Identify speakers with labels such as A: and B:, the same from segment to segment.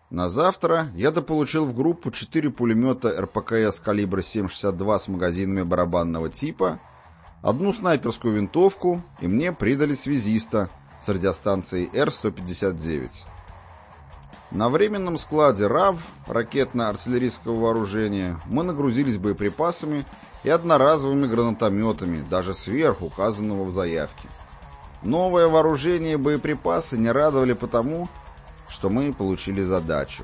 A: На завтра я дополучил в группу 4 пулемета РПКС калибра 7,62 с магазинами барабанного типа, одну снайперскую винтовку, и мне придали связиста с радиостанцией Р-159. На временном складе РАВ, ракетно-артиллерийского вооружения, мы нагрузились боеприпасами и одноразовыми гранатометами, даже сверх указанного в заявке. Новое вооружение и боеприпасы не радовали потому, что мы получили задачу.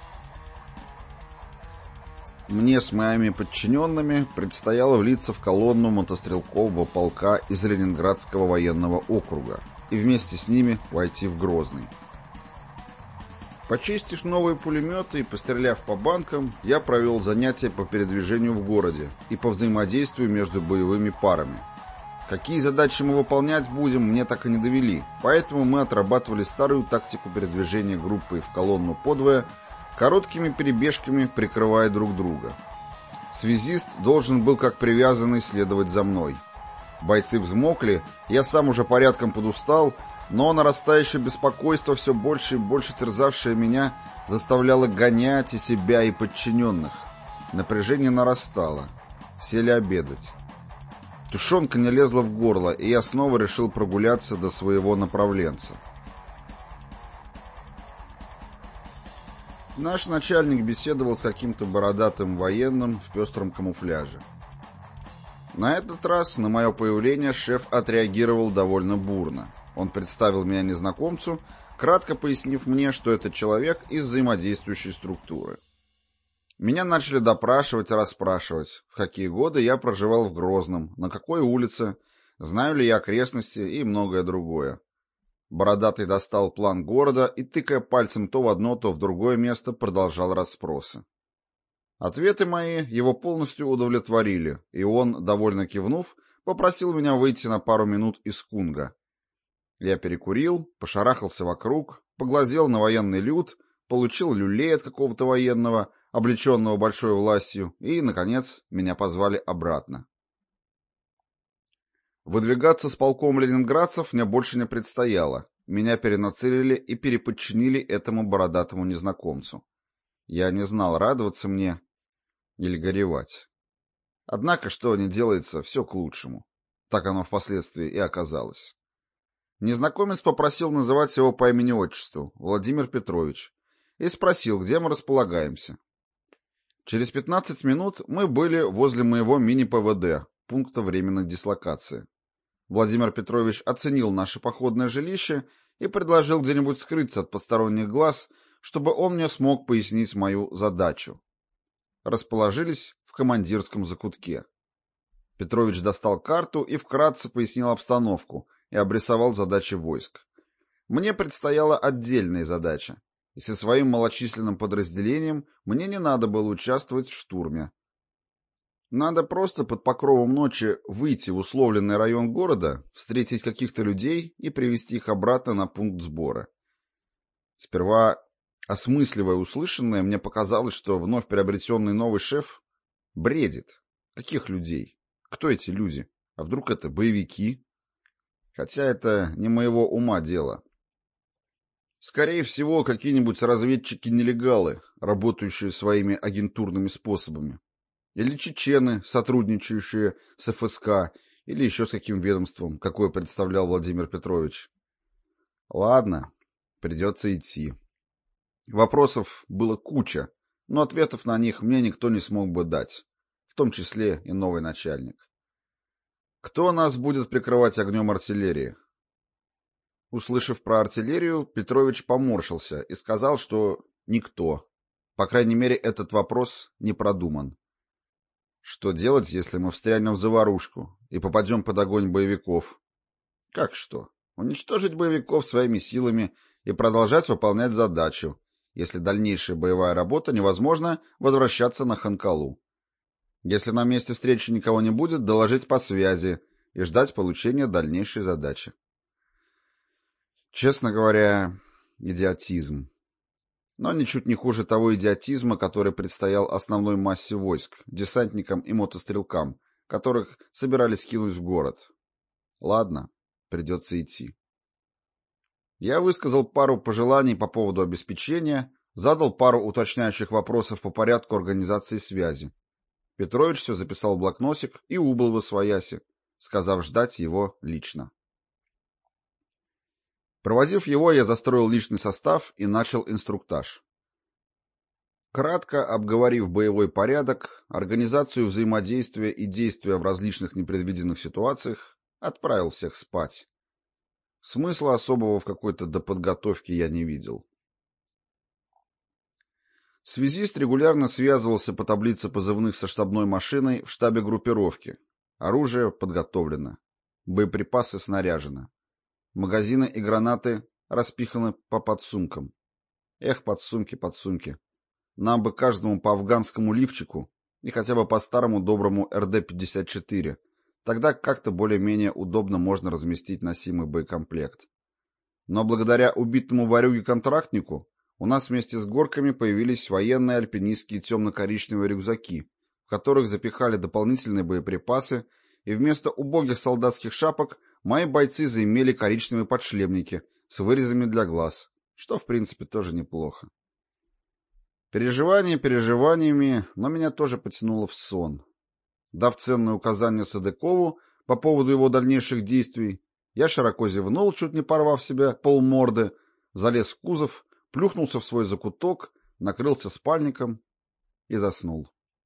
A: Мне с моими подчиненными предстояло влиться в колонну мотострелкового полка из Ленинградского военного округа и вместе с ними войти в Грозный. Почистив новые пулеметы и постреляв по банкам, я провел занятия по передвижению в городе и по взаимодействию между боевыми парами. Какие задачи мы выполнять будем, мне так и не довели, поэтому мы отрабатывали старую тактику передвижения группой в колонну подвое, короткими перебежками прикрывая друг друга. Связист должен был как привязанный следовать за мной. Бойцы взмокли, я сам уже порядком подустал, но нарастающее беспокойство, все больше и больше терзавшее меня, заставляло гонять и себя, и подчиненных. Напряжение нарастало. Сели обедать. Тушенка не лезла в горло, и я снова решил прогуляться до своего направленца. Наш начальник беседовал с каким-то бородатым военным в пестром камуфляже. На этот раз на мое появление шеф отреагировал довольно бурно. Он представил меня незнакомцу, кратко пояснив мне, что это человек из взаимодействующей структуры. Меня начали допрашивать и расспрашивать, в какие годы я проживал в Грозном, на какой улице, знаю ли я окрестности и многое другое. Бородатый достал план города и, тыкая пальцем то в одно, то в другое место, продолжал расспросы. Ответы мои его полностью удовлетворили, и он, довольно кивнув, попросил меня выйти на пару минут из Кунга. Я перекурил, пошарахался вокруг, поглазел на военный люд, получил люлей от какого-то военного, облеченного большой властью, и, наконец, меня позвали обратно. Выдвигаться с полком ленинградцев мне больше не предстояло. Меня перенацелили и переподчинили этому бородатому незнакомцу. Я не знал, радоваться мне или горевать. Однако, что ни делается, все к лучшему. Так оно впоследствии и оказалось. Незнакомец попросил называть его по имени-отчеству, Владимир Петрович, и спросил, где мы располагаемся. Через 15 минут мы были возле моего мини-ПВД, пункта временной дислокации. Владимир Петрович оценил наше походное жилище и предложил где-нибудь скрыться от посторонних глаз, чтобы он мне смог пояснить мою задачу. Расположились в командирском закутке. Петрович достал карту и вкратце пояснил обстановку и обрисовал задачи войск. Мне предстояла отдельная задача, и со своим малочисленным подразделением мне не надо было участвовать в штурме. Надо просто под покровом ночи выйти в условленный район города, встретить каких-то людей и привести их обратно на пункт сбора. Сперва, осмысливая услышанное, мне показалось, что вновь приобретенный новый шеф бредит. Каких людей? Кто эти люди? А вдруг это боевики? Хотя это не моего ума дело. Скорее всего, какие-нибудь разведчики-нелегалы, работающие своими агентурными способами. Или чечены, сотрудничающие с ФСК, или еще с каким ведомством, какое представлял Владимир Петрович. Ладно, придется идти. Вопросов было куча, но ответов на них мне никто не смог бы дать, в том числе и новый начальник. Кто нас будет прикрывать огнем артиллерии? Услышав про артиллерию, Петрович поморщился и сказал, что никто. По крайней мере, этот вопрос не продуман. Что делать, если мы встрянем в заварушку и попадем под огонь боевиков? Как что? Уничтожить боевиков своими силами и продолжать выполнять задачу. Если дальнейшая боевая работа невозможно, возвращаться на Ханкалу. Если на месте встречи никого не будет, доложить по связи и ждать получения дальнейшей задачи. Честно говоря, идиотизм. Но ничуть не хуже того идиотизма, который предстоял основной массе войск, десантникам и мотострелкам, которых собирались кинуть в город. Ладно, придется идти. Я высказал пару пожеланий по поводу обеспечения, Задал пару уточняющих вопросов по порядку организации связи. Петрович все записал в блокнотик и убыл восвояси, сказав ждать его лично. Проводив его, я застроил личный состав и начал инструктаж. Кратко обговорив боевой порядок, организацию взаимодействия и действия в различных непредвиденных ситуациях, отправил всех спать. Смысла особого в какой-то доподготовке я не видел. Связист регулярно связывался по таблице позывных со штабной машиной в штабе группировки. Оружие подготовлено. Боеприпасы снаряжены. Магазины и гранаты распиханы по подсумкам. Эх, подсумки. Нам бы каждому по афганскому лифчику и хотя бы по старому доброму РД-54. Тогда как-то более-менее удобно можно разместить носимый боекомплект. Но благодаря убитому ворюге-контрактнику у нас вместе с горками появились военные альпинистские темно-коричневые рюкзаки, в которых запихали дополнительные боеприпасы, и вместо убогих солдатских шапок мои бойцы заимели коричневые подшлемники с вырезами для глаз, что в принципе тоже неплохо. Переживания переживаниями, но меня тоже потянуло в сон. Дав ценное указание Садыкову по поводу его дальнейших действий, я широко зевнул, чуть не порвав себе полморды, залез в кузов, плюхнулся в свой закуток, накрылся спальником и заснул.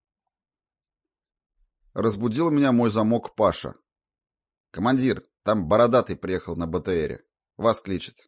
A: Разбудил меня мой замок Паша. — Командир, там бородатый приехал на БТРе. Вас кличет.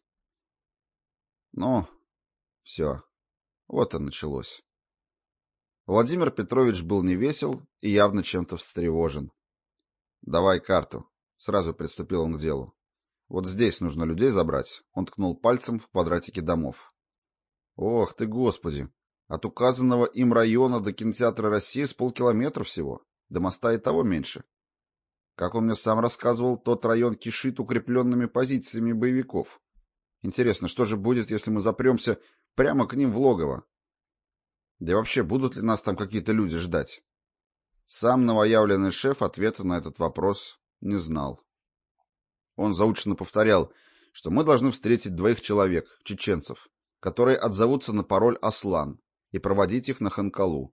A: Ну, все. Вот и началось. Владимир Петрович был невесел и явно чем-то встревожен. — Давай карту. Сразу приступил он к делу. Вот здесь нужно людей забрать. Он ткнул пальцем в квадратике домов. Ох ты, Господи! От указанного им района до кинотеатра «Россия» с полкилометра всего. До моста и того меньше. Как он мне сам рассказывал, тот район кишит укрепленными позициями боевиков. Интересно, что же будет, если мы запремся прямо к ним в логово? Да и вообще, будут ли нас там какие-то люди ждать? Сам новоявленный шеф ответа на этот вопрос не знал. Он заученно повторял, что мы должны встретить 2 человек, чеченцев, которые отзовутся на пароль «Аслан», и проводить их на Ханкалу.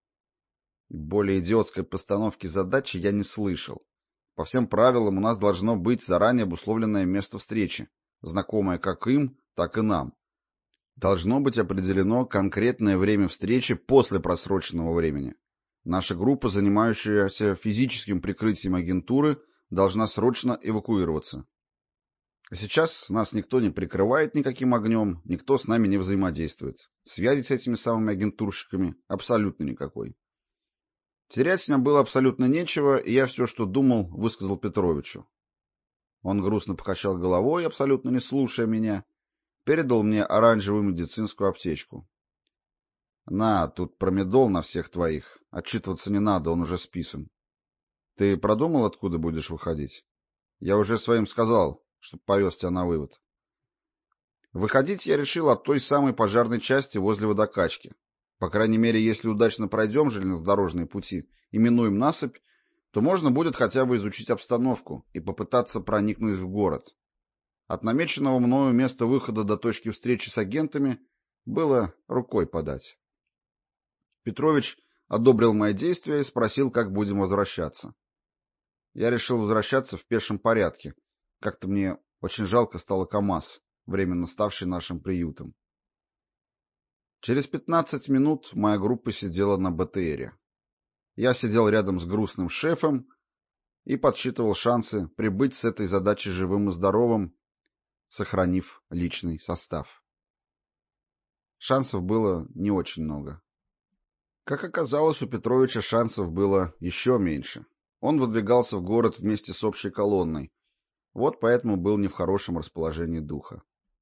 A: Более идиотской постановки задачи я не слышал. По всем правилам у нас должно быть заранее обусловленное место встречи, знакомое как им, так и нам. Должно быть определено конкретное время встречи после просроченного времени. Наша группа, занимающаяся физическим прикрытием агентуры, должна срочно эвакуироваться. А сейчас нас никто не прикрывает никаким огнем, никто с нами не взаимодействует. Связи с этими самыми агентурщиками абсолютно никакой. Терять мне было абсолютно нечего, и я все, что думал, высказал Петровичу. Он грустно покачал головой, абсолютно не слушая меня, передал мне оранжевую медицинскую аптечку. — На, тут промедол на всех твоих. Отчитываться не надо, он уже списан. Ты продумал, откуда будешь выходить? Я уже своим сказал, чтобы повез тебя на вывод. Выходить я решил от той самой пожарной части возле водокачки. По крайней мере, если удачно пройдем железнодорожные пути и минуем насыпь, то можно будет хотя бы изучить обстановку и попытаться проникнуть в город. От намеченного мною места выхода до точки встречи с агентами было рукой подать. Петрович одобрил мои действия и спросил, как будем возвращаться. Я решил возвращаться в пешем порядке. Как-то мне очень жалко стало КамАЗ, временно ставший нашим приютом. Через 15 минут моя группа сидела на БТРе. Я сидел рядом с грустным шефом и подсчитывал шансы прибыть с этой задачей живым и здоровым, сохранив личный состав. Шансов было не очень много. Как оказалось, у Петровича шансов было еще меньше. Он выдвигался в город вместе с общей колонной, вот поэтому был не в хорошем расположении духа.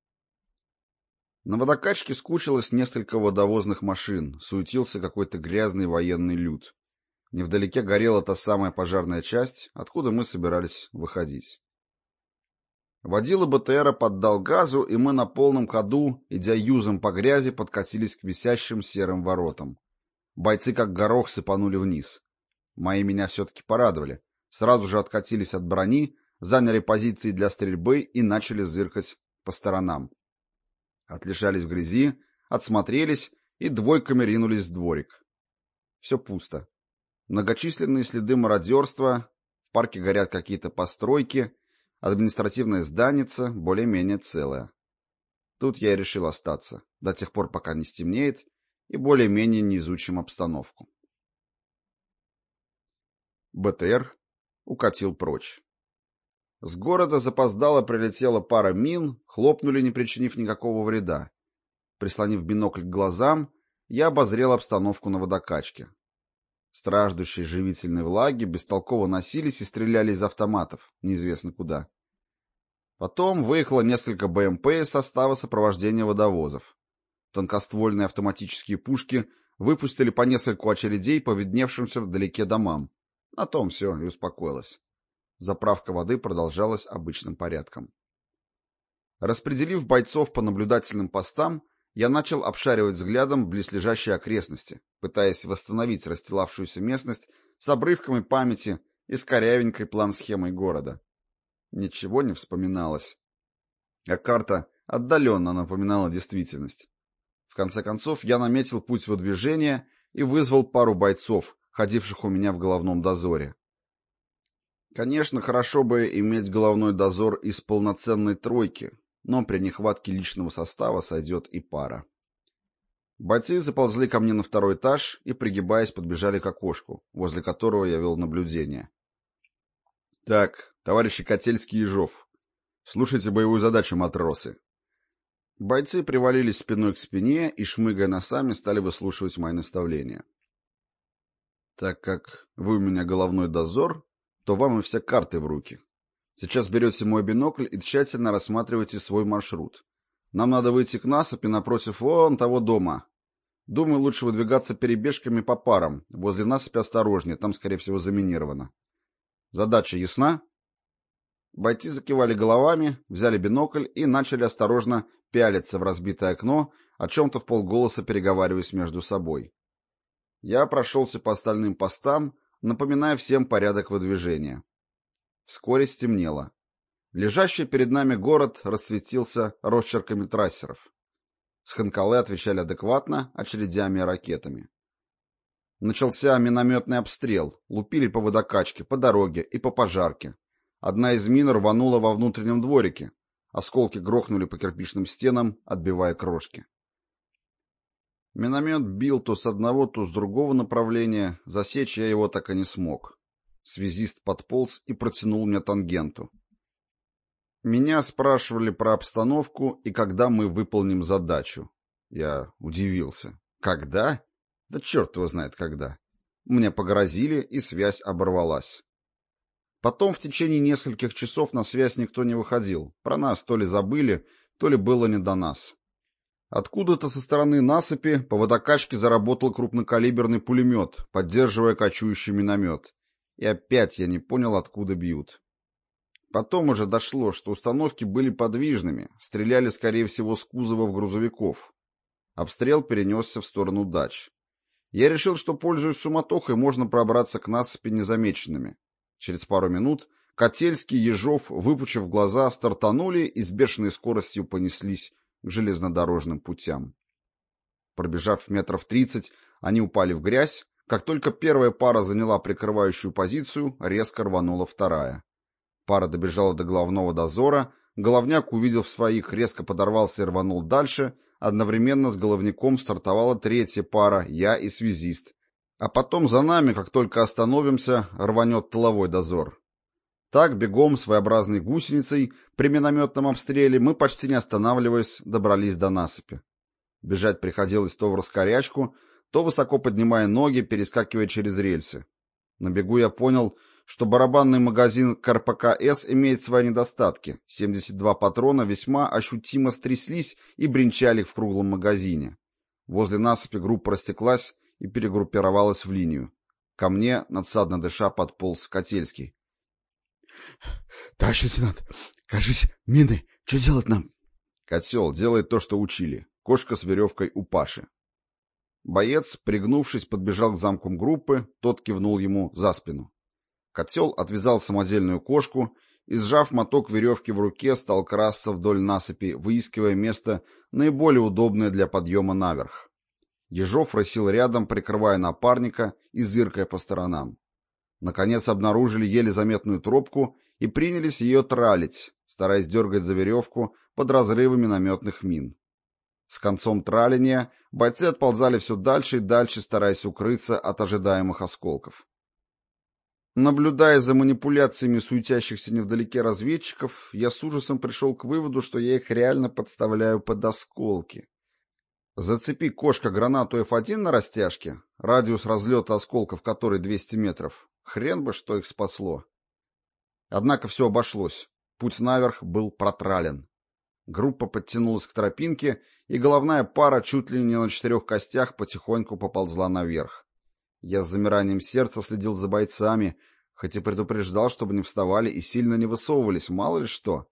A: На водокачке скучилось несколько водовозных машин, суетился какой-то грязный военный люд. Невдалеке горела та самая пожарная часть, откуда мы собирались выходить. Водила БТРа поддал газу, и мы на полном ходу, идя юзом по грязи, подкатились к висящим серым воротам. Бойцы как горох сыпанули вниз. Мои меня все-таки порадовали. Сразу же откатились от брони, заняли позиции для стрельбы и начали зыркать по сторонам. Отлежались в грязи, отсмотрелись и двойками ринулись в дворик. Все пусто. Многочисленные следы мародерства, в парке горят какие-то постройки, административная зданица более-менее целая. Тут я и решил остаться, до тех пор, пока не стемнеет, и более-менее не изучим обстановку. БТР укатил прочь. С города запоздало прилетела пара мин, хлопнули, не причинив никакого вреда. Прислонив бинокль к глазам, я обозрел обстановку на водокачке. Страждущие живительной влаги бестолково носились и стреляли из автоматов, неизвестно куда. Потом выехало несколько БМП из состава сопровождения водовозов. Тонкоствольные автоматические пушки выпустили по нескольку очередей по видневшимся вдалеке домам. На том все и успокоилось. Заправка воды продолжалась обычным порядком. Распределив бойцов по наблюдательным постам, я начал обшаривать взглядом близлежащие окрестности, пытаясь восстановить расстилавшуюся местность с обрывками памяти и с корявенькой план-схемой города. Ничего не вспоминалось, а карта отдаленно напоминала действительность. В конце концов, я наметил путь выдвижения и вызвал пару бойцов, ходивших у меня в головном дозоре. Конечно, хорошо бы иметь головной дозор из полноценной тройки, но при нехватке личного состава сойдет и пара. Бойцы заползли ко мне на второй этаж и, пригибаясь, подбежали к окошку, возле которого я вел наблюдение. «Так, товарищи Котельский и Ежов, слушайте боевую задачу, матросы». Бойцы привалились спиной к спине и, шмыгая носами, стали выслушивать мои наставления. «Так как вы у меня головной дозор, то вам и все карты в руки. Сейчас берете мой бинокль и тщательно рассматриваете свой маршрут. Нам надо выйти к насыпи напротив вон того дома. Думаю, лучше выдвигаться перебежками по парам. Возле насыпи осторожнее, там, скорее всего, заминировано. Задача ясна?» Бойцы закивали головами, взяли бинокль и начали осторожно пялиться в разбитое окно, о чем-то вполголоса переговариваясь между собой. Я прошелся по остальным постам, напоминая всем порядок выдвижения. Вскоре стемнело. Лежащий перед нами город расцветился росчерками трассеров. Сханкалы отвечали адекватно очередями и ракетами. Начался минометный обстрел, лупили по водокачке, по дороге и по пожарке. Одна из мин рванула во внутреннем дворике. Осколки грохнули по кирпичным стенам, отбивая крошки. Миномет бил то с одного, то с другого направления, засечь я его так и не смог. Связист подполз и протянул мне тангенту. Меня спрашивали про обстановку и когда мы выполним задачу. Я удивился. Когда? Да черт его знает когда. Мне погрозили, и связь оборвалась. Потом в течение нескольких часов на связь никто не выходил. Про нас то ли забыли, то ли было не до нас. Откуда-то со стороны насыпи по водокачке заработал крупнокалиберный пулемет, поддерживая кочующий миномет. И опять я не понял, откуда бьют. Потом уже дошло, что установки были подвижными, стреляли, скорее всего, с кузовов грузовиков. Обстрел перенесся в сторону дач. Я решил, что, пользуясь суматохой, можно пробраться к насыпи незамеченными. Через пару минут Котельский и Ежов, выпучив глаза, стартанули и с бешеной скоростью понеслись к железнодорожным путям. Пробежав метров 30, они упали в грязь. Как только первая пара заняла прикрывающую позицию, резко рванула вторая. Пара добежала до головного дозора, головняк, увидев своих, резко подорвался и рванул дальше. Одновременно с головняком стартовала третья пара, я и связист. А потом за нами, как только остановимся, рванет тыловой дозор. Так, бегом, своеобразной гусеницей, при минометном обстреле мы, почти не останавливаясь, добрались до насыпи. Бежать приходилось то в раскорячку, то высоко поднимая ноги, перескакивая через рельсы. На бегу я понял, что барабанный магазин КРПК-С имеет свои недостатки. 72 патрона весьма ощутимо стряслись и бренчали в круглом магазине. Возле насыпи группа растеклась и перегруппировалась в линию. Ко мне, надсадно дыша, подполз Котельский. — Товарищ лейтенант, кажись, мины. Что делать нам? — Котел, делает то, что учили. Кошка с веревкой у Паши. Боец, пригнувшись, подбежал к замкам группы, тот кивнул ему за спину. Котел отвязал самодельную кошку и, сжав моток веревки в руке, стал красться вдоль насыпи, выискивая место, наиболее удобное для подъема наверх. Ежов рысил рядом, прикрывая напарника и зыркая по сторонам. Наконец обнаружили еле заметную тропку и принялись ее тралить, стараясь дергать за веревку под разрывы минометных мин. С концом траления бойцы отползали все дальше и дальше, стараясь укрыться от ожидаемых осколков. Наблюдая за манипуляциями суетящихся невдалеке разведчиков, я с ужасом пришел к выводу, что я их реально подставляю под осколки. Зацепи кошка гранату F1 на растяжке, радиус разлета осколков которой 200 метров, хрен бы что их спасло. Однако все обошлось, путь наверх был протрален. Группа подтянулась к тропинке, и головная пара чуть ли не на 4 костях потихоньку поползла наверх. Я с замиранием сердца следил за бойцами, хоть и предупреждал, чтобы не вставали и сильно не высовывались, мало ли что.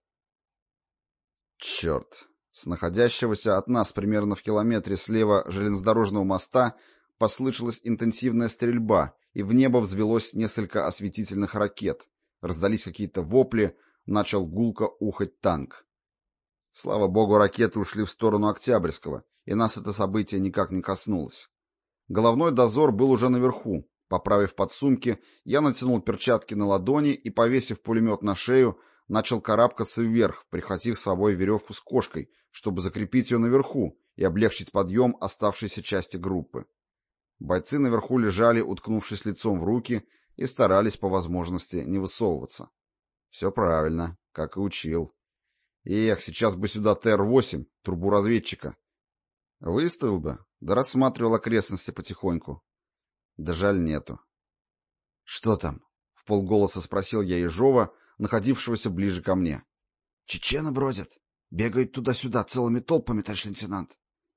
A: Черт! С находящегося от нас примерно в километре слева железнодорожного моста послышалась интенсивная стрельба, и в небо взвелось несколько осветительных ракет. Раздались какие-то вопли, начал гулко ухать танк. Слава богу, ракеты ушли в сторону Октябрьского, и нас это событие никак не коснулось. Головной дозор был уже наверху. Поправив подсумки, я натянул перчатки на ладони и, повесив пулемет на шею, начал карабкаться вверх, прихватив с собой веревку с кошкой, чтобы закрепить ее наверху и облегчить подъем оставшейся части группы. Бойцы наверху лежали, уткнувшись лицом в руки, и старались по возможности не высовываться. Все правильно, как и учил. Эх, сейчас бы сюда ТР-8, трубу разведчика. Выставил бы, да рассматривал окрестности потихоньку. Да жаль, нету. — Что там? — вполголоса спросил я Ежова, находившегося ближе ко мне. — Чечены бродят. Бегают туда-сюда целыми толпами, товарищ лейтенант.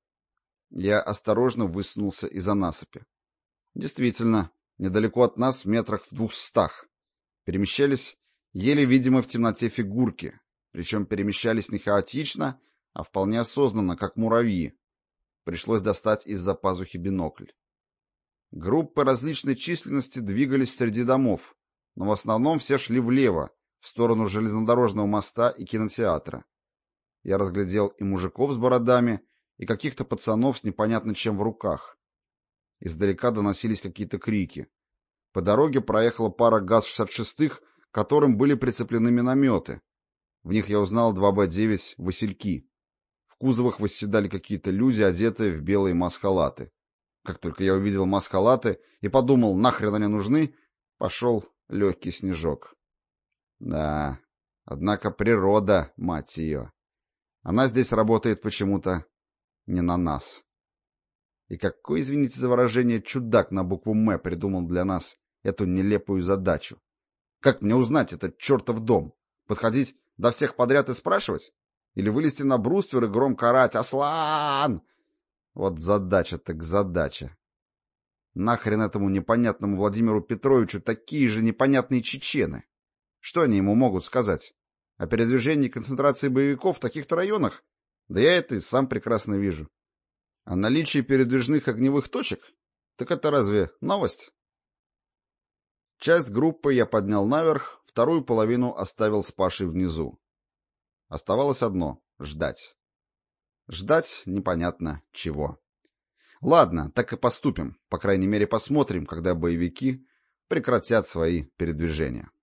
A: Я осторожно высунулся из-за насыпи. Действительно, недалеко от нас, метрах в 200, перемещались еле видимые в темноте фигурки, причем перемещались не хаотично, а вполне осознанно, как муравьи. Пришлось достать из-за пазухи бинокль. Группы различной численности двигались среди домов, но в основном все шли влево, в сторону железнодорожного моста и кинотеатра. Я разглядел и мужиков с бородами, и каких-то пацанов с непонятно чем в руках. Издалека доносились какие-то крики. По дороге проехала пара ГАЗ-66, к которым были прицеплены минометы. В них я узнал 2Б-9 «Васильки». В кузовах восседали какие-то люди, одетые в белые маск-халаты. Как только я увидел маск-халаты и подумал, нахрен они нужны, пошел легкий снежок. Да, однако природа, мать ее. Она здесь работает почему-то не на нас. И какой, извините за выражение, чудак на букву «М» придумал для нас эту нелепую задачу? Как мне узнать этот чертов дом? Подходить до всех подряд и спрашивать? Или вылезти на бруствер и громко орать «Аслан!» Вот задача так задача. Нахрен этому непонятному Владимиру Петровичу такие же непонятные чечены? Что они ему могут сказать? О передвижении и концентрации боевиков в таких-то районах? Да я это и сам прекрасно вижу. А наличие передвижных огневых точек? Так это разве новость? Часть группы я поднял наверх, вторую половину оставил с Пашей внизу. Оставалось одно — ждать. Ждать непонятно чего. Ладно, так и поступим. По крайней мере, посмотрим, когда боевики прекратят свои передвижения.